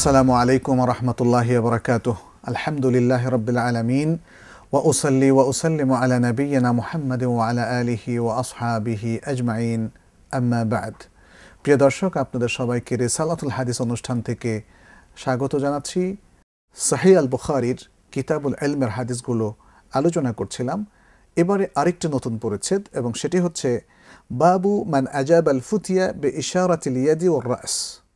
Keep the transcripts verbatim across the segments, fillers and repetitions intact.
আসসালামু আলাইকুম ওয়া রাহমাতুল্লাহি ওয়া বারাকাতুহু। আলহামদুলিল্লাহি রাব্বিল আলামিন ওয়া উসাল্লি ওয়া উসাল্লিমু আলা নাবিয়্যিনা মুহাম্মাদিন ওয়া আলা আলিহি ওয়া আসহাবিহি আজমাইন, আম্মা বা'দ। প্রিয় দর্শক, আপনাদের সবাইকে রিসালাতুল হাদিস অনুষ্ঠান থেকে স্বাগত জানাচ্ছি। সহিহ আল বুখারীর কিতাবুল ইলমের হাদিসগুলো আলোচনা করছিলাম। এবারে আরেকটি নতুন পরিচ্ছেদ, এবং সেটি হচ্ছে বাবু মান আজাব আল ফুতিয়া বে ইশারাতিল ইয়াদি ওয়ার রাস।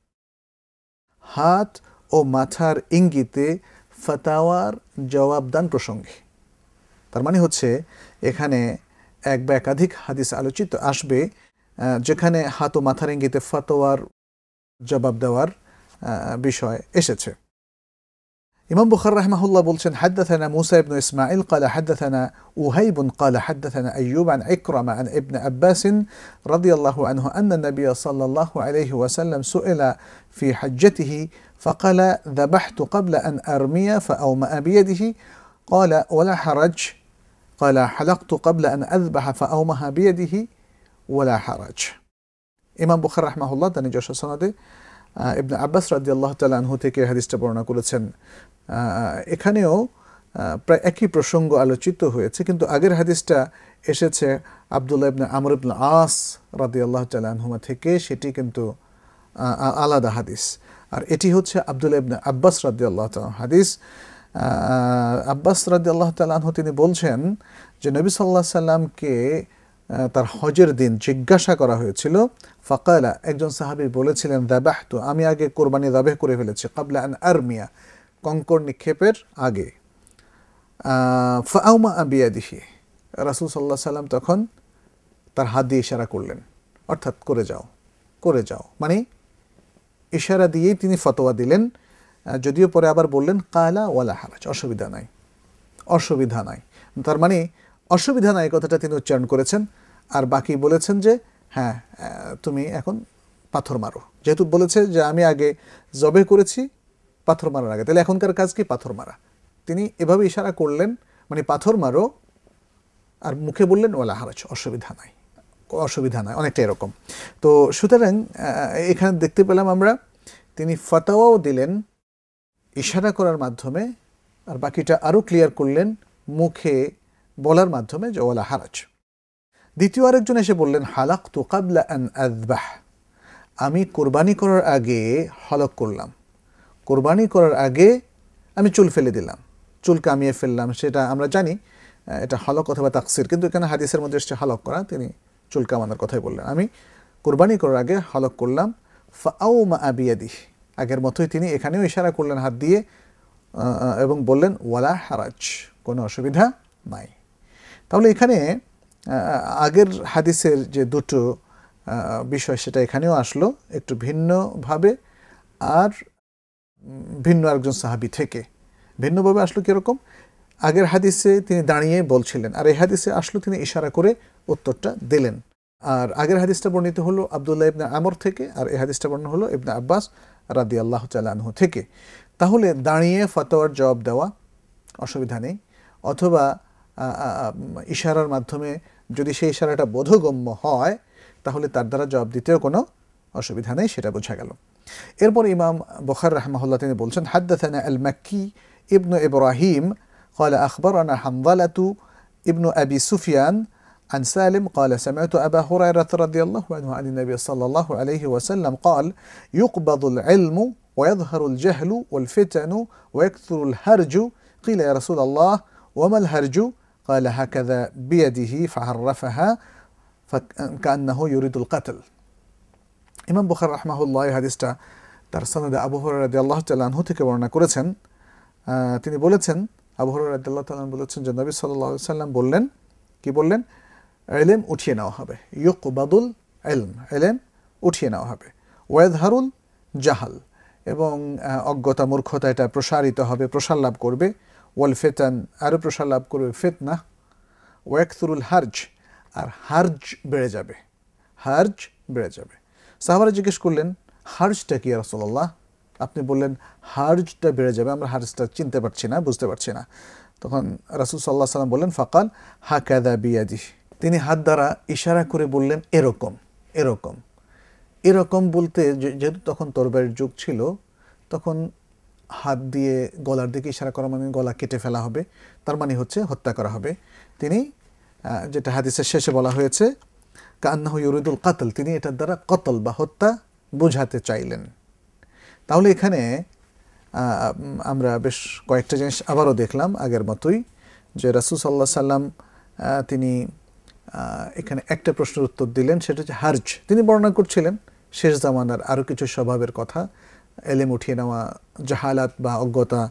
হাত ও মাথার ইঙ্গিতে ফাতাওয়ার জবাবদান প্রসঙ্গে। তার মানে হচ্ছে এখানে এক বা একাধিক হাদিস আলোচিত আসবে যেখানে হাত ও মাথার ইঙ্গিতে ফাতোয়ার জবাব দেওয়ার বিষয় এসেছে। ইমাম বুখারী রাহিমাহুল্লাহ বলছেন, হাদাথানা মুসা ইবনে ইসমাঈল قال حدثنا وهيب قال حدثنا أيوب عن عكرمة عن ابن عباس رضي الله عنه أن النبي صلى الله عليه وسلم سئل في حجته فقال ذبحت قبل أن أرمي فأومأ بيده قال ولا حرج قال حلقت قبل أن أذبح فأومأ بيده ولا حرج। ইমাম বুখারী রাহিমাহুল্লাহ তার নিজস্ব সনদে ইবনে আব্বাস রাদিয়াল্লাহু তাআলা আনহু থেকে হাদিসটা বর্ণনা করেছেন। এখানেও প্রায় একই প্রসঙ্গ আলোচিত হয়েছে, কিন্তু আগের হাদিসটা এসেছে আব্দুল্লাহ ইবনে আমর ইবনে আস রাদিয়াল্লাহু তাআলা আনহুমা থেকে, সেটি কিন্তু আলাদা হাদিস। আর এটি হচ্ছে আব্দুল্লাহ ইবনে আব্বাস রাদিয়াল্লাহু তাআলা হাদিস। আব্বাস রাদিয়াল্লাহু তাআলা আনহু তিনি বলছেন যে নবী সাল্লাল্লাহু আলাইহি সাল্লামকে তার হজের দিন জিজ্ঞাসা করা হয়েছিল। ফাকালা, একজন সাহাবী বলেছিলেন, যাবাহতু, আমি আগে কোরবানি যাবেহ করে ফেলেছি, ক্বাবলা আন আরমিয়া, কঙ্কর নিক্ষেপের আগে। ফাআউমা বিয়াদিহি, রাসূল সাল্লাল্লাহু আলাইহি সাল্লাম তখন তার হাত দিয়ে ইশারা করলেন, অর্থাৎ করে যাও করে যাও, মানে ইশারা দিয়েই তিনি ফতোয়া দিলেন। যদিও পরে আবার বললেন কালা ওয়ালা হারাজ, অসুবিধা নাই অসুবিধা নাই তার মানে অসুবিধা নাই কথাটা তিনি উচ্চারণ করেছেন। আর বাকি বলেছেন যে হ্যাঁ তুমি এখন পাথর মারো, যেহেতু বলেছে যে আমি আগে জবে করেছি পাথর মারার আগে, তাহলে এখনকার কাজ কি? পাথর মারা। তিনি এভাবে ইশারা করলেন, মানে পাথর মারো, আর মুখে বললেন ওয়ালা হারাজ, অসুবিধা নাই অসুবিধা নাই অনেকটা এরকম। তো সুতরাং এখানে দেখতে পেলাম আমরা তিনি ফতোয়াও দিলেন ইশারা করার মাধ্যমে, আর বাকিটা আরও ক্লিয়ার করলেন মুখে বলার মাধ্যমে, যে ওয়ালা হারাজ। দ্বিতীয় আরেকজন এসে বললেন, হালাকতু ক্বাবলা আন আযবাহ, আমি কোরবানি করার আগে হলক করলাম, কোরবানি করার আগে আমি চুল ফেলে দিলাম, চুল কামিয়ে ফেললাম। সেটা আমরা জানি এটা হলক অথবা তাকসির, কিন্তু এখানে হাদিসের মধ্যে এসেছে হলক করা, তিনি চুল কামানোর কথাই বললেন। আমি কোরবানি করার আগে হলক করলাম। ফাআউমা বিয়াদিহি, আগের মতোই তিনি এখানেও ইশারা করলেন হাত দিয়ে, এবং বললেন ওয়ালা হারাজ, কোনো অসুবিধা নাই। তাহলে এখানে আগের হাদিসের যে দুটো বিষয় সেটা এখানেও আসলো একটু ভিন্নভাবে, আর ভিন্ন আরেকজন সাহাবী থেকে ভিন্নভাবে আসলো। কীরকম? আগের হাদিসে তিনি দাঁড়িয়ে বলছিলেন, আর এই হাদিসে আসলো তিনি ইশারা করে উত্তরটা দিলেন। আর আগের হাদিসটা বর্ণিত হলো আব্দুল্লাহ ইবনে আমর থেকে, আর এই হাদিসটা বর্ণনা হলো ইবনে আব্বাস রাদিয়াল্লাহু তাআলা আনহু থেকে। তাহলে দাঁড়িয়ে ফতোয়ার জবাব দেওয়া অসুবিধা নেই, অথবা ইশারার মাধ্যমে যদি সেই ইশারাটা বোধগম্য হয় তাহলে তার দ্বারা জবাব দিতেও কোনো অসুবিধা নেই, সেটা বোঝা গেল। এরপর ইমাম বুখারী রাহিমাহুল্লাহ তিনি বলছেন, হাদাথানা আল মাক্কি ইবনু ইব্রাহিম قال أخبرنا حنظلة ابن أبي سفيان عن سالم قال سمعت أبا هريرة رضي الله عنه عن النبي صلى الله عليه وسلم قال يقبض العلم ويظهر الجهل والفتن ويكثر الهرج قيل يا رسول الله وما الهرج قال هكذا بيده فعرفها فكأنه يريد القتل। ইমাম বুখারী রাহিমাহুল্লাহ এই হাদিসটা তার সনদে আবু হুরায়রা রাদিয়াল্লাহু তাআলা আনহু থেকে বর্ণনা করেছেন। তিনি বলেছেন, আবু হুরায়রা রাদিয়াল্লাহু তাআলা বলেছেন যে নবী সাল্লাল্লাহু আলাইহি সাল্লাম বললেন, কি বললেন? ইলম উঠিয়ে নেওয়া হবে, ইউকবাদুল ইলম, ইলম উঠিয়ে নেওয়া হবে। ওয়াযহারুল জাহাল, এবং অজ্ঞতা মূর্খতা এটা প্রসারিত হবে, প্রসার লাভ করবে। ওয়াল ফিতান, আরও প্রসার লাভ করবে ফিতনা। ওয়াকসুরুল হার্জ, আর হার্জ বেড়ে যাবে, হার্জ বেড়ে যাবে। সাহাবারা জিজ্ঞেস করলেন, হার্জটা কি ইয়া রাসূলুল্লাহ? আপনি বললেন হার্জটা বেড়ে যাবে, আমরা হার্জটা চিনতে পারছি না, বুঝতে পারছি না। তখন রাসূল সাল্লাল্লাহু আলাইহি সাল্লাম বললেন, ফাকাল হাকাযা বিয়াদিহি, তিনি হাত দ্বারা ইশারা করে বললেন এরকম এরকম। এরকম বলতে যেহেতু তখন তরবারির যুগ ছিল, তখন হাত দিয়ে গলার দিকে ইশারা করা মানে গলা কেটে ফেলা হবে, তার মানে হচ্ছে হত্যা করা হবে। তিনি যেটা হাদিসের শেষে বলা হয়েছে কান্নাহু ইউরিদুল কাতল, তিনি এটার দ্বারা কতল বা হত্যা বোঝাতে চাইলেন। তাহলে এখানে আমরা বেশ কয়েকটা জিনিস আবারও দেখলাম আগের মতোই, যে রাসূল সাল্লাল্লাহু আলাইহি সাল্লাম তিনি এখানে একটা প্রশ্নের উত্তর দিলেন, সেটা হচ্ছে হার্জ। তিনি বর্ণনা করছিলেন শেষ জামানার আরও কিছু স্বভাবের কথা, এলেম উঠিয়ে নেওয়া, জাহালাত বা অজ্ঞতা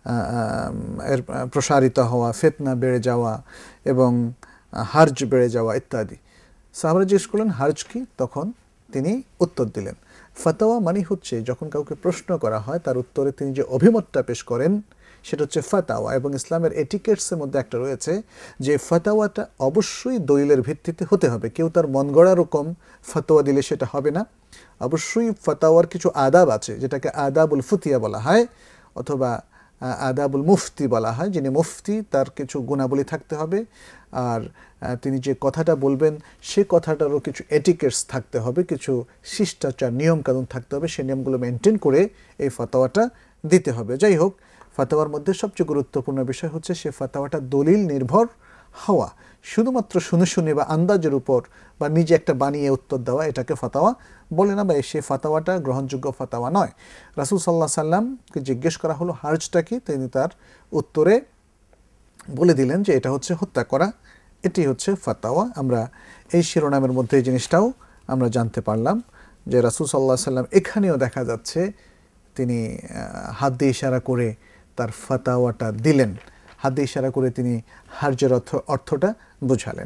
এর প্রসারিত হওয়া, ফিতনা বেড়ে যাওয়া এবং হার্জ বেড়ে যাওয়া ইত্যাদি। সাহাবারা জিজ্ঞেস করলেন হার্জ কি? তখন তিনি উত্তর দিলেন। ফাতাওয়া মানে হচ্ছে যখন কাউকে প্রশ্ন করা হয় তার উত্তরে তিনি যে অভিমতটা পেশ করেন সেটা হচ্ছে ফাতাওয়া। এবং ইসলামের এটিকেটসের মধ্যে একটা রয়েছে যে ফাতাওয়াটা অবশ্যই দলিলের ভিত্তিতে হতে হবে। কেউ তার মন গড়া রকম ফাতাওয়া দিলে সেটা হবে না। অবশ্যই ফাতাওয়ার কিছু আদাব আছে, যেটাকে আদাবুল ফুতিয়া বলা হয় অথবা আদাবুল মুফতি বলা হয়। যিনি মুফতি তার কিছু গুণাবলী থাকতে হবে, আর তিনি যে কথাটা বলবেন সে কথাটারও কিছু এটিকেটস থাকতে হবে, কিছু শিষ্টাচার নিয়মকানুন থাকতে হবে। সেই নিয়মগুলো মেনটেন করে এই ফাতাওয়াটা দিতে হবে। যাই হোক, ফাতাওয়ার মধ্যে সবচেয়ে গুরুত্বপূর্ণ বিষয় হচ্ছে সে ফাতাওয়াটা দলিল নির্ভর হওয়া। শুধুমাত্র শুনে শুনে বা আন্দাজের উপর বা নিজে একটা বানিয়ে উত্তর দেওয়া এটাকে ফাতাওয়া বলে না, বা সে ফাতাওয়াটা গ্রহণযোগ্য ফাতাওয়া নয়। রাসূল সাল্লাল্লাহু আলাইহি সাল্লামকে জিজ্ঞেস করা হলো হার্জটা কি, তিনি তার উত্তরে বলে দিলেন যে এটা হচ্ছে হত্যা করা, এটি হচ্ছে ফাতাওয়া। আমরা এই শিরোনামের মধ্যে এই জিনিসটাও আমরা জানতে পারলাম যে রাসূল সাল্লাল্লাহু আলাইহি সাল্লাম এখানেও দেখা যাচ্ছে তিনি হাত দিয়ে ইশারা করে তার ফাতাওয়াটা দিলেন, হাত দিয়ে ইশারা করে তিনি হার্জের অর্থ অর্থটা বোঝালেন।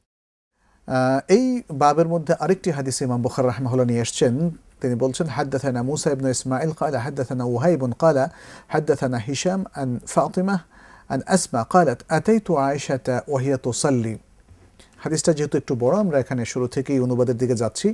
এই বাবের মধ্যে আরেকটি হাদিস ইমাম বুখারী রাহিমাহুল্লাহ নিয়ে এসেছেন। তিনি বলছেন হাদাথানা মুসা ইবনে ইসমাঈল قال حدثنا وهيب قال حدثنا هشام عن فاطمة عن أسماء قالت أتيت عائشة وهي تصلي। হাদিসটা যেহেতু একটু বড়, আমরা এখানে শুরু থেকেই অনুবাদের দিকে যাচ্ছি।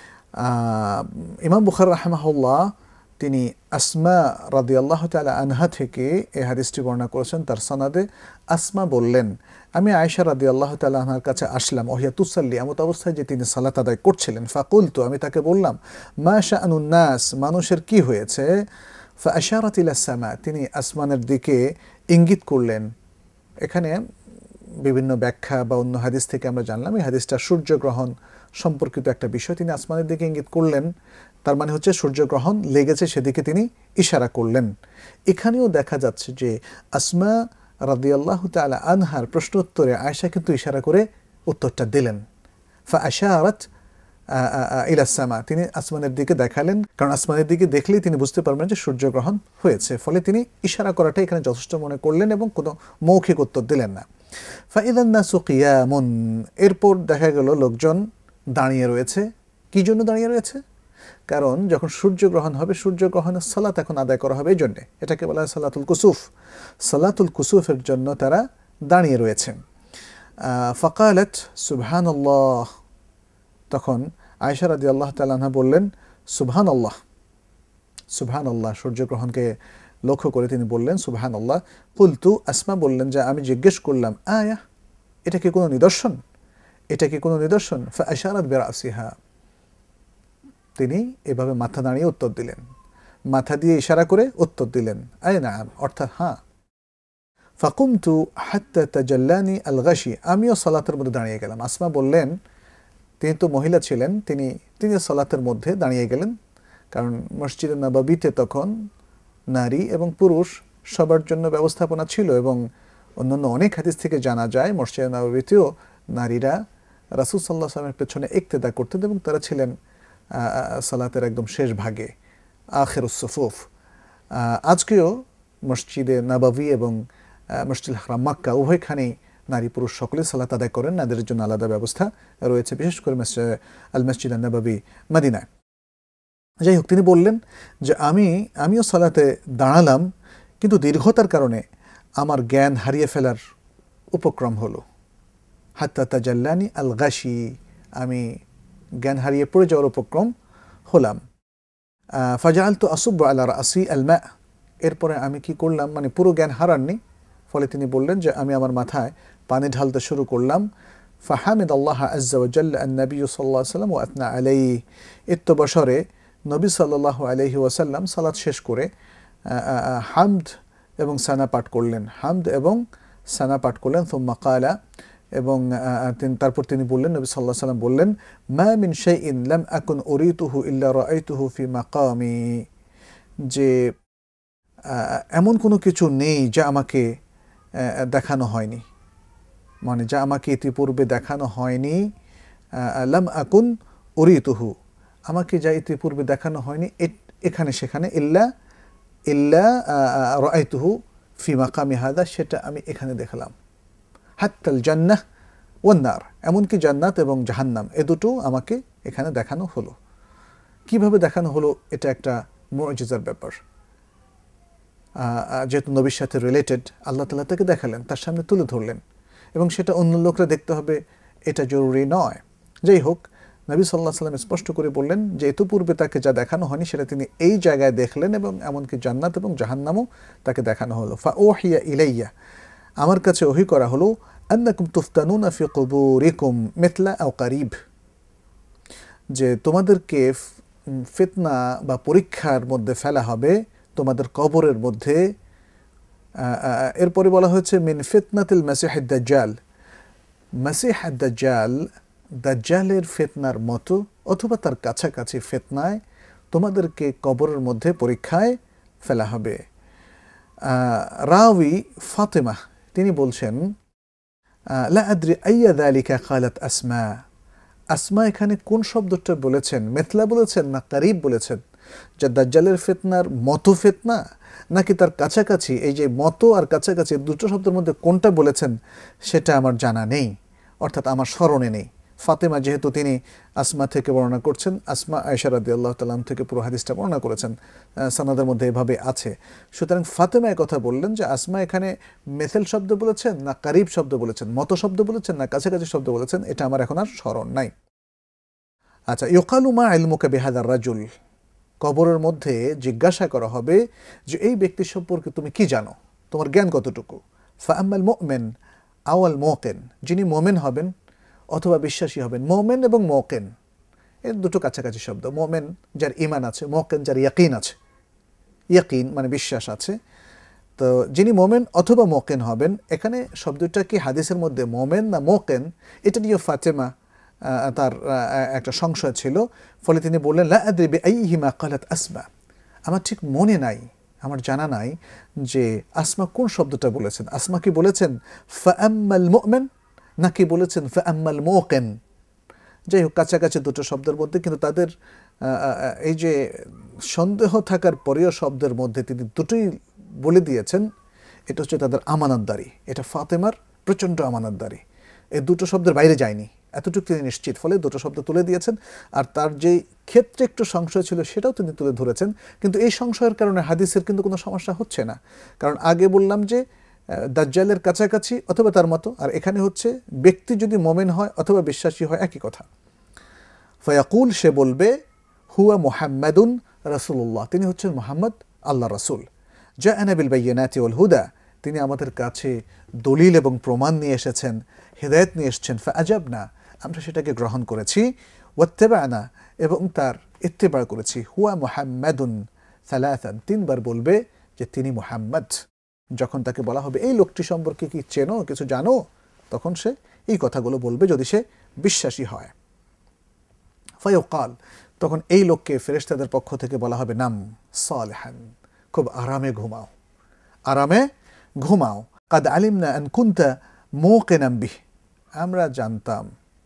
ইমাম বুখারী রাহিমাহুল্লাহ তিনি আসমা রাদিয়াল্লাহু তাআলা আনহা থেকে এই হাদিসটি বর্ণনা করেছেন। তার সনদে আসমা বললেন আমি আয়েশা রাদিয়াল্লাহু তাআলা আনহার কাছে আসলাম, ওহিয়া তুসাল্লি, এমত অবস্থায় যে তিনি সালাত আদায় করছিলেন। ফাকুলতু, আমি তাকে বললাম মা শাআনুন নাস, মানুষের কি হয়েছে? ফাআশারাত ইলাস সামা, তিনি আসমানের দিকে ইঙ্গিত করলেন। এখানে বিভিন্ন ব্যাখ্যা বা অন্য হাদিস থেকে আমরা জানলাম এই হাদিসটা সূর্যগ্রহণ সম্পর্কিত একটা বিষয়। তিনি আসমানের দিকে ইঙ্গিত করলেন, তার মানে হচ্ছে সূর্যগ্রহণ লেগেছে সেদিকে তিনি ইশারা করলেন। এখানেও দেখা যাচ্ছে যে আসমা রাদিয়াল্লাহু তাআলা আনহার প্রশ্ন উত্তরে আয়েশা কিন্তু ইশারা করে উত্তরটা দিলেন। ফাআশারাত ইলাস সামা, তিনি আসমানের দিকে দেখালেন, কারণ আসমানের দিকে দেখলেই তিনি বুঝতে পারবেন যে সূর্যগ্রহণ হয়েছে। ফলে তিনি ইশারা করাটা এখানে যথেষ্ট মনে করলেন এবং কোনো মৌখিক উত্তর দিলেন না। ফাইদান নাসু কিয়ামুন, এরপর দেখা গেল লোকজন দাঁড়িয়ে রয়েছে। কি জন্য দাঁড়িয়ে রয়েছে? কারণ যখন সূর্যগ্রহণ হবে, সূর্যগ্রহণের সালাত এখন আদায় করা হবে, এই জন্যে এটাকে বলা হয় সালাতুল কুসুফ। সালাতুল কুসুফের জন্য তারা দাঁড়িয়ে রয়েছে। ফাকালাত সুবহানাল্লাহ, তখন আয়েশা রাদিয়াল্লাহু তাআলা আনহা বললেন সুবহানাল্লাহ, সুবহানাল্লাহ, সূর্যগ্রহণকে লক্ষ্য করে তিনি বললেন সুবহানাল্লাহ। কুলতু, আসমা বললেন যে আমি জিজ্ঞেস করলাম আয়া, এটা কি কোনো নিদর্শন? এটা কি কোনো নিদর্শন? ফাআশারাত বিরাসিহা, তিনি এভাবে মাথা দাঁড়িয়ে উত্তর দিলেন, মাথা দিয়ে ইশারা করে উত্তর দিলেন আয় নাম, অর্থাৎ হ্যাঁ। ফাকুমতু হাত্তা তাজাল্লানি আল গাশি, আমিও সালাতের মধ্যে দাঁড়িয়ে গেলাম। আসমা বললেন তিনি তো মহিলা ছিলেন, তিনি তিনি সালাতের মধ্যে দাঁড়িয়ে গেলেন, কারণ মসজিদে নববীতে তখন নারী এবং পুরুষ সবার জন্য ব্যবস্থাপনা ছিল। এবং অন্যান্য অনেক হাদিস থেকে জানা যায় মসজিদে নববীতেও নারীরা রাসূল সাল্লাল্লাহু আলাইহি ওয়াসাল্লামের পেছনে ইক্তেদা করতেন এবং তারা ছিলেন সালাতের একদম শেষ ভাগে, আখিরুস সুফুফ। আজকেও মসজিদে নববী এবং মসজিদ হারাম মক্কা উভয়খানেই নারী পুরুষ সকলে সালাত আদায় করেন, নারীদের জন্য আলাদা ব্যবস্থা রয়েছে, বিশেষ করে আল মসজিদ নববী মদিনায়। যাই হোক, তিনি বললেন যে আমি আমিও সালাতে দাঁড়ালাম, কিন্তু দীর্ঘতার কারণে আমার জ্ঞান হারিয়ে ফেলার উপক্রম হলো। হাত্তা তাজাল্লানি আল গাশি, আমি জ্ঞান হারিয়ে পড়ে যাওয়ার উপক্রম হলাম। ফাজাআলতু আসুব্বু আলা রাসি আল মা, এরপরে আমি কি করলাম, মানে পুরো জ্ঞান হারাননি। ফলে তিনি বললেন যে আমি আমার মাথায় পানি ঢালতে শুরু করলাম। ফাহামিদাল্লাহ আজ্জা ওয়া জাল্লা আন-নবী সাল্লাল্লাহু আলাইহি ওয়াসাল্লাম ওয়া আথনা আলাইহি, ইত্তবসরে নবী সাল্লাল্লাহু আলাইহি ওয়াসাল্লাম সালাত শেষ করে হামদ এবং সানা পাঠ করলেন, হামদ এবং সানা পাঠ করলেন। সুম্মা ক্বালা, এবং তারপর তিনি বললেন, নবী সাল্লাল্লাহু আলাইহি ওয়াসাল্লাম বললেন, মা মিন শাইইন লাম আকুন উরিতুহু ইল্লা রাআইতুহু ফি মাকামি, যে এমন কোনো কিছু নেই যা আমাকে দেখানো হয়নি, মানে যা আমাকে ইতিপূর্বে দেখানো হয়নি। লাম আকুন উরিতুহু, আমাকে যা ইতিপূর্বে দেখানো হয়নি এখানে সেখানে, ইল্লা ইল্লা রাআইতুহু ফি মাকামি হাদা, সেটা আমি এখানে দেখলাম। হাত্তাল জান্নাহ ওয়ান নার, এমনকি জান্নাত এবং জাহান্নাম এ দুটো আমাকে এখানে দেখানো হলো। কিভাবে দেখানো হলো? এটা একটা মুআজিজার ব্যাপার, যেহেতু নবীর সাথে রিলেটেড, আল্লাহ তাআলা তাকে দেখালেন, তার সামনে তুলে ধরলেন, এবং সেটা অন্য লোকরা দেখতে হবে এটা জরুরি নয়। যাই হোক, নবী সাল্লাল্লাহু আলাইহি ওয়াসাল্লাম স্পষ্ট করে বললেন যে ইতিপূর্বে তাকে যা দেখানো হয়নি সেটা তিনি এই জায়গায় দেখলেন, এবং এমনকি জান্নাত এবং জাহান্নামও তাকে দেখানো হলো। ফাউহিয়া ইলাইয়া, আমার কাছে ওহী করা হলো, আন্নাকুম তুফতানুনা ফি কুবুরিকুম মিথলা আও কারিব, যে তোমাদেরকে ফিতনা বা পরীক্ষার মধ্যে ফেলা হবে তোমাদের কবরের মধ্যে। এরপরে বলা হয়েছে মিন ফিতনাতিল মাসিহিদ দাজ্জাল, মাসিহ দাজ্জাল, দাজ্জালের ফিতনার মতো অথবা তার কাছাকাছি ফিতনায় তোমাদেরকে কবরের মধ্যে পরীক্ষায় ফেলা হবে। রাওয়ি ফাতেমা তিনি বলছেন, লা আদরি আইয়া যালিকা ক্বালাত আসমা, আসমা এখানে কোন শব্দটা বলেছেন, মেথলা বলেছেন না কারিব বলেছেন? যা দাজ্জালের ফিতনার মতো ফিতনা নাকি তার কাছাকাছি? এই যে মতো আর কাছাকাছি দুটো শব্দের মধ্যে কোনটা বলেছেন সেটা আমার জানা নেই, অর্থাৎ আমার স্মরণে নেই। ফাতেমা যেহেতু তিনি আসমা থেকে বর্ণনা করছেন, আসমা আয়েশা রাদিয়াল্লাহু তাআলা থেকে পুরো হাদিসটা বর্ণনা করেছেন, সানাদের মধ্যে এভাবে আছে, সুতরাং ফাতেমা এই কথা বললেন যে আসমা এখানে মেথেল শব্দ বলেছেন না কারিব শব্দ বলেছেন, মতো শব্দ বলেছেন না কাছাকাছি শব্দ বলেছেন, এটা আমার এখন আর স্মরণ নাই। আচ্ছা, ইউকালু মা ইলমুকা বিহাদার রাজুল, কবরের মধ্যে জিজ্ঞাসা করা হবে যে এই ব্যক্তি সম্পর্কে তুমি কি জানো, তোমার জ্ঞান কতটুকু। ফাআম্মাল মুমিন আওয়াল মুকিন, যিনি মুমিন হবেন অথবা বিশ্বাসী হবেন। মুমিন এবং মুকিন এর দুটো কাছাকাছি শব্দ। মুমিন যার ঈমান আছে, মুকিন যার ইয়াকিন আছে, ইয়াকিন মানে বিশ্বাস আছে। তো যিনি মুমিন অথবা মুকিন হবেন, এখানে শব্দটা কি হাদিসের মধ্যে মুমিন না মুকিন, এটা নিয়ে ফাতেমা তার একটা সংশয় ছিল, ফলে তিনি বললেন, লা আদরি বিআইহিমা ক্বালাত আসমা, আমার ঠিক মনে নাই, আমার জানা নাই যে আসমা কোন শব্দটা বলেছেন। আসমা কি বলেছেন ফাআম্মাল মুমিন নাকি বলেছেন ফাআম্মাল মুকিন? যাই হোক, কাছাকাছি দুটো শব্দের মধ্যে, কিন্তু তাদের এই যে সন্দেহ থাকার পরেও শব্দের মধ্যে তিনি দুটোই বলে দিয়েছেন, এটা হচ্ছে তাদের আমানতদারি, এটা ফাতেমার প্রচণ্ড আমানতদারি, এই দুটো শব্দের বাইরে যায়নি, এতটুকু তিনি নিশ্চিত, ফলে দুটো শব্দ তুলে দিয়েছেন। আর তার যে ক্ষেত্রে একটু সংশয় ছিল সেটাও তিনি তুলে ধরেছেন, কিন্তু এই সংশয়ের কারণে হাদিসের কিন্তু কোনো সমস্যা হচ্ছে না, কারণ আগে বললাম যে দাজ্জালের কাছাকাছি অথবা তার মতো, আর এখানে হচ্ছে ব্যক্তি যদি মুমিন হয় অথবা বিশ্বাসী হয় একই কথা। ফায়াকুল, সে বলবে, হুয়া মুহাম্মাদুন রাসূলুল্লাহ, তিনি হচ্ছেন মুহাম্মদ আল্লাহ রাসূল। জাআনা বিল বায়্যিনাতি ওয়াল হুদা, তিনি আমাদের কাছে দলিল এবং প্রমাণ নিয়ে এসেছেন, হিদায়াত নিয়ে এসেছেন। ফাআজাবনা, আমরা সেটাকে গ্রহণ করেছি। ওয়াত্তাবা'না, এবং তার ইত্তেবা করেছি। হুয়া মুহাম্মাদুন সালাসান, তিনবার বলবে যে তিনি মুহাম্মদ। যখন তাকে বলা হবে এই লোকটি সম্পর্কে কি চেনো, কিছু জানো, তখন সে এই কথাগুলো বলবে যদি সে বিশ্বাসী হয়। ফায়ুকাল, তখন এই লোককে ফেরেশতাদের পক্ষ থেকে বলা হবে, নাম সালিহান, খুব আরামে ঘুমাও, আরামে ঘুমাও। কাদ আলিমনা আন কুনতা মুকিনাম বিহ, আমরা জানতাম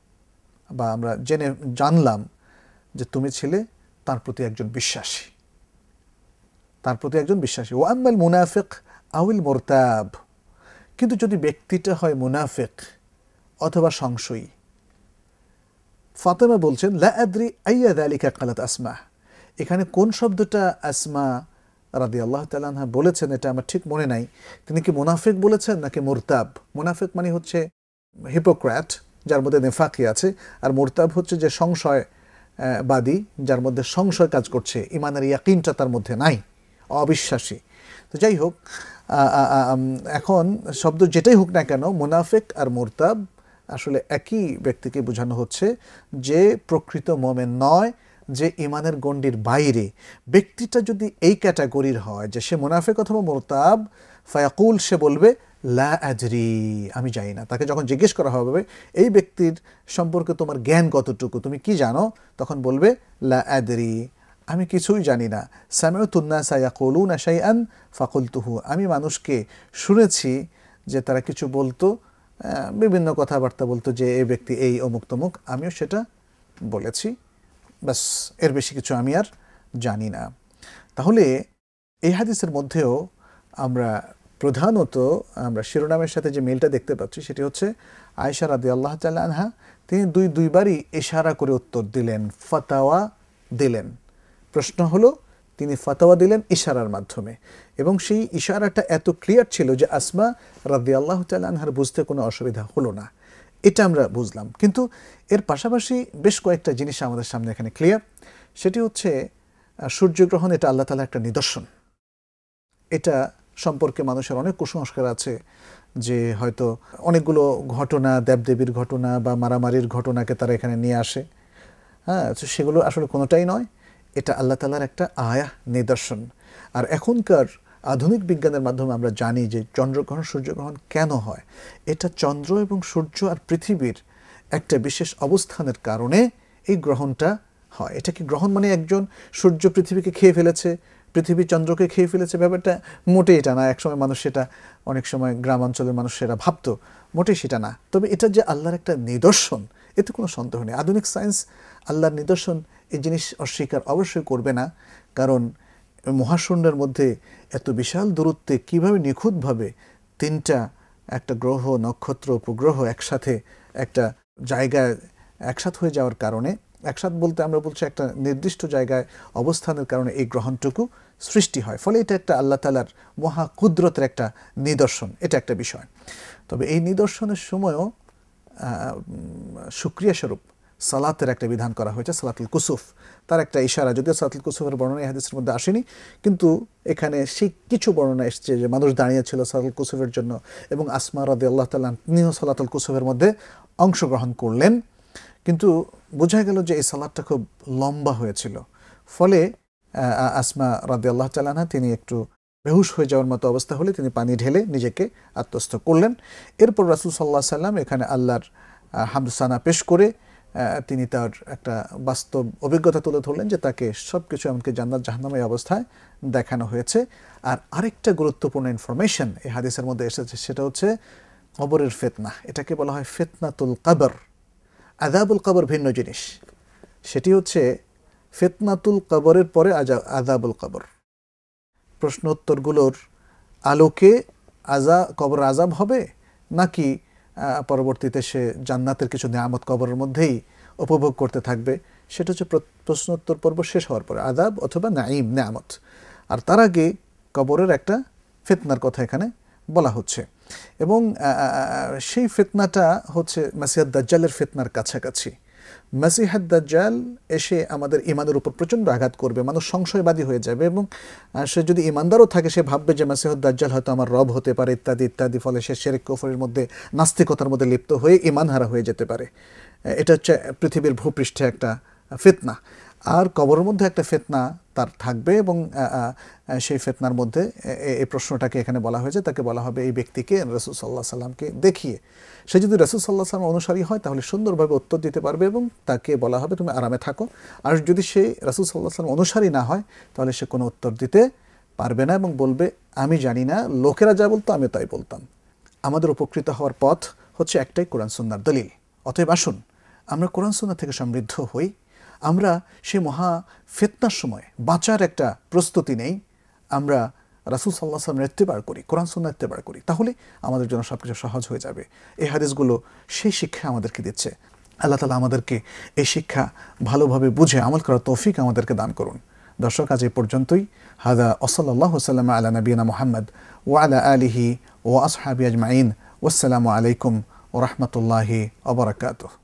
বা আমরা জেনে জানলাম যে তুমি ছিলে তার প্রতি একজন বিশ্বাসী, তার প্রতি একজন বিশ্বাসী। ওয়া আম্মাল মুনাফিক আউল মুরতাব, কিন্তু যদি ব্যক্তিটা হয় মুনাফিক অথবা সংশয়ী। ফাতেমা বলছেন, লা আদরি আইয়া যালিকা ক্বালাত আসমা, এখানে কোন শব্দটা আসমা রাদিয়াল্লাহু তাআলা আনহা বলেছেন এটা আমার ঠিক মনে নাই, তিনি কি মুনাফিক বলেছেন নাকি মুরতাব? মুনাফিক মানে হচ্ছে হিপোক্র্যাট, যার মধ্যে নেফাকি আছে, আর মুরতাব হচ্ছে যে সংশয়বাদী, যার মধ্যে সংশয় কাজ করছে, ইমানের ইয়াকিনটা তার মধ্যে নাই, অবিশ্বাসী। তো যাই হোক, এখন শব্দ যেটাই হোক না কেন, মুনাফিক আর মুরতাব আসলে একই ব্যক্তিকে বোঝানো হচ্ছে, যে প্রকৃত মুমিন নয়, যে ইমানের গণ্ডির বাইরে, ব্যক্তিটা যদি এই ক্যাটাগরির হয় যে সে মুনাফিক অথবা মুরতাব, ফায়াকুল, সে বলবে লা আদরি, আমি জানি না। তাকে যখন জিজ্ঞেস করা হবে এই ব্যক্তির সম্পর্কে তোমার জ্ঞান কতটুকু, তুমি কি জানো, তখন বলবে লা আদরি, আমি কিছুই জানি না। সামিউতুন নাসা ইয়াকুলুনা শাইআন ফাকুলতুহু, আমি মানুষকে শুনেছি যে তারা কিছু বলতো, বিভিন্ন কথাবার্তা বলতো যে এই ব্যক্তি এই অমুক তমুক, আমিও সেটা বলেছি, ব্যাস, এর বেশি কিছু আমি আর জানি না। তাহলে এই হাদিসের মধ্যেও আমরা প্রধানত আমরা শিরোনামের সাথে যে মিলটা দেখতে পাচ্ছি সেটি হচ্ছে আয়েশা রাদিয়াল্লাহু তাআলা আনহা তিনি দুই দুইবারই ইশারা করে উত্তর দিলেন, ফাতাওয়া দিলেন। প্রশ্ন হলো তিনি ফাতাওয়া দিলেন ইশারার মাধ্যমে, এবং সেই ইশারাটা এত ক্লিয়ার ছিল যে আসমা রাদিয়াল্লাহু তাআলা আনহার বুঝতে কোনো অসুবিধা হলো না, এটা আমরা বুঝলাম। কিন্তু এর পাশাপাশি বেশ কয়েকটা জিনিস আমাদের সামনে এখানে ক্লিয়ার। সেটি হচ্ছে সূর্যগ্রহণ, এটা আল্লাহ তাআলার একটা নিদর্শন। এটা সম্পর্কে মানুষের অনেক কুসংস্কার আছে যে হয়তো অনেকগুলো ঘটনা, দেবদেবীর ঘটনা বা মারামারির ঘটনাকে তারা এখানে নিয়ে আসে। হ্যাঁ, তো সেগুলো আসলে কোনোটাই নয়, এটা আল্লাহ তাআলার একটা আয়া, নিদর্শন। আর এখনকার আধুনিক বিজ্ঞানের মাধ্যমে আমরা জানি যে চন্দ্রগ্রহণ সূর্যগ্রহণ কেন হয়। এটা চন্দ্র এবং সূর্য আর পৃথিবীর একটা বিশেষ অবস্থানের কারণে এই গ্রহণটা হয়। এটা কি গ্রহণ মানে একজন সূর্য পৃথিবীকে খেয়ে ফেলেছে, পৃথিবী চন্দ্রকে খেয়ে ফেলেছে, ব্যাপারটা মোটেই এটা না। একসময় মানুষ সেটা, অনেক সময় গ্রামাঞ্চলের মানুষ সেটা ভাবতো, মোটেই সেটা না। তবে এটা যে আল্লাহর একটা নিদর্শন, এতে কোনো সন্দেহ নেই। আধুনিক সায়েন্স আল্লাহর নিদর্শন এই জিনিস অস্বীকার অবশ্যই করবে না, কারণ মহাশূন্যের মধ্যে এত বিশাল দূরত্বে কীভাবে নিখুঁতভাবে তিনটা, একটা গ্রহ, নক্ষত্র, উপগ্রহ একসাথে একটা জায়গায় একসাথ হয়ে যাওয়ার কারণে, একসাথ বলতে আমরা বলছি একটা নির্দিষ্ট জায়গায় অবস্থানের কারণে এই গ্রহণটুকু সৃষ্টি হয়। ফলে এটা একটা আল্লাহ তাআলার মহা কুদরতের একটা নিদর্শন, এটা একটা বিষয়। তবে এই নিদর্শনের সময়ও শুকরিয়া স্বরূপ সালাতের একটা বিধান করা হয়েছে, সালাতুল কুসুফ, তার একটা ইশারা। যদিও সালাতুল কুসুফের বর্ণনা এই হাদিসের মধ্যে আসেনি, কিন্তু এখানে সেই কিছু বর্ণনা এসছে যে মানুষ দাঁড়িয়েছিল সালাতুল কুসুফের জন্য, এবং আসমা রাদিয়াল্লাহু তাআলা তিনিও সালাতুল কুসুফের মধ্যে অংশগ্রহণ করলেন। কিন্তু বোঝা গেল যে এই সালাতটা খুব লম্বা হয়েছিল, ফলে আসমা রাদিয়াল্লাহু তাআলা আনহা তিনি একটু বেহুশ হয়ে যাওয়ার মতো অবস্থা হলে তিনি পানি ঢেলে নিজেকে আত্মস্থ করলেন। এরপর রাসূল সাল্লাল্লাহু আলাইহি সাল্লাম এখানে আল্লাহর হামদসানা পেশ করে তিনি তার একটা বাস্তব অভিজ্ঞতা তুলে ধরলেন যে তাকে সব কিছু এমনকি জান্নাত জাহান্নামের অবস্থায় দেখানো হয়েছে। আর আরেকটা গুরুত্বপূর্ণ ইনফরমেশন এই হাদিসের মধ্যে এসেছে, সেটা হচ্ছে কবরের ফিতনা। এটাকে বলা হয় ফিতনাতুল কবর। আযাবুল কবর ভিন্ন জিনিস, সেটি হচ্ছে ফিতনাতুল কবরের পরে আযাবুল কবর। প্রশ্নোত্তরগুলোর আলোকে আযা কবর আযাব হবে, নাকি পরবর্তীতে সে জান্নাতের কিছু নিয়ামত কবরের মধ্যেই উপভোগ করতে থাকবে, সেটা হচ্ছে প্রশ্নোত্তর পর্ব শেষ হওয়ার পরে, আযাব অথবা নাঈম, নিয়ামত। আর তার আগে কবরের একটা ফিতনার কথা এখানে বলা হচ্ছে, এবং সেই ফিতনাটা হচ্ছে মাসিহাদ দাজ্জালের ফিতনার কাছাকাছি। মাসিহাদ দাজ্জাল এসে আমাদের ইমানের উপর প্রচণ্ড আঘাত করবে, মানুষ সংশয়বাদী হয়ে যাবে, এবং সে যদি ইমানদারও থাকে সে ভাববে যে মাসিহুদ দাজ্জাল হয়তো আমার রব হতে পারে, ইত্যাদি ইত্যাদি। ফলে সে শিরক কুফরের মধ্যে, নাস্তিকতার মধ্যে লিপ্ত হয়ে ইমানহারা হয়ে যেতে পারে। এটা হচ্ছে পৃথিবীর ভূপৃষ্ঠে একটা ফিতনা। আর কবরের মধ্যে একটা ফিতনা তার থাকবে, এবং সেই ফিতনার মধ্যে এই প্রশ্নটাকে এখানে বলা হয়েছে, তাকে বলা হবে এই ব্যক্তিকে রাসূল সাল্লাল্লাহু আলাইহি সাল্লামকে দেখিয়ে। সে যদি রাসূল সাল্লাল্লাহু আলাইহি সাল্লাম অনুসারী হয় তাহলে সুন্দরভাবে উত্তর দিতে পারবে, এবং তাকে বলা হবে তুমি আরামে থাকো। আর যদি সে রাসূল সাল্লাল্লাহু আলাইহি সাল্লাম অনুসারী না হয় তাহলে সে কোনো উত্তর দিতে পারবে না, এবং বলবে আমি জানি না, লোকেরা যা বলতো আমি তাই বলতাম। আমাদের উপকৃত হওয়ার পথ হচ্ছে একটাই, কোরআন সুন্নাহর দলিল। অতএব আসুন আমরা কোরআন সুন্নাহ থেকে সমৃদ্ধ হই, আমরা সে মহা ফিতনার সময় বাঁচার একটা প্রস্তুতি নেই, আমরা রাসূল সাল্লাল্লাহু আলাইহি ওয়াসাল্লামের ইত্তেবা করি, কোরআন সুন্নাহ ইত্তেবা করি, তাহলে আমাদের জন্য সব কিছু সহজ হয়ে যাবে। এই হাদিসগুলো সেই শিক্ষা আমাদেরকে দিচ্ছে। আল্লাহ তাআলা আমাদেরকে এই শিক্ষা ভালোভাবে বুঝে আমল করার তৌফিক আমাদেরকে দান করুন। দর্শক, আজ এই পর্যন্তই। হাদা ওয়াসাল্লাল্লাহু ওয়াসাল্লাম আলা নবিয়িনা মুহাম্মদ ওয়া আলা আলিহি ওয়া আসহাবিহি আজমাইন। ওয়াসসালামু আলাইকুম ওয়া রাহমাতুল্লাহি ওয়া বারাকাতুহু।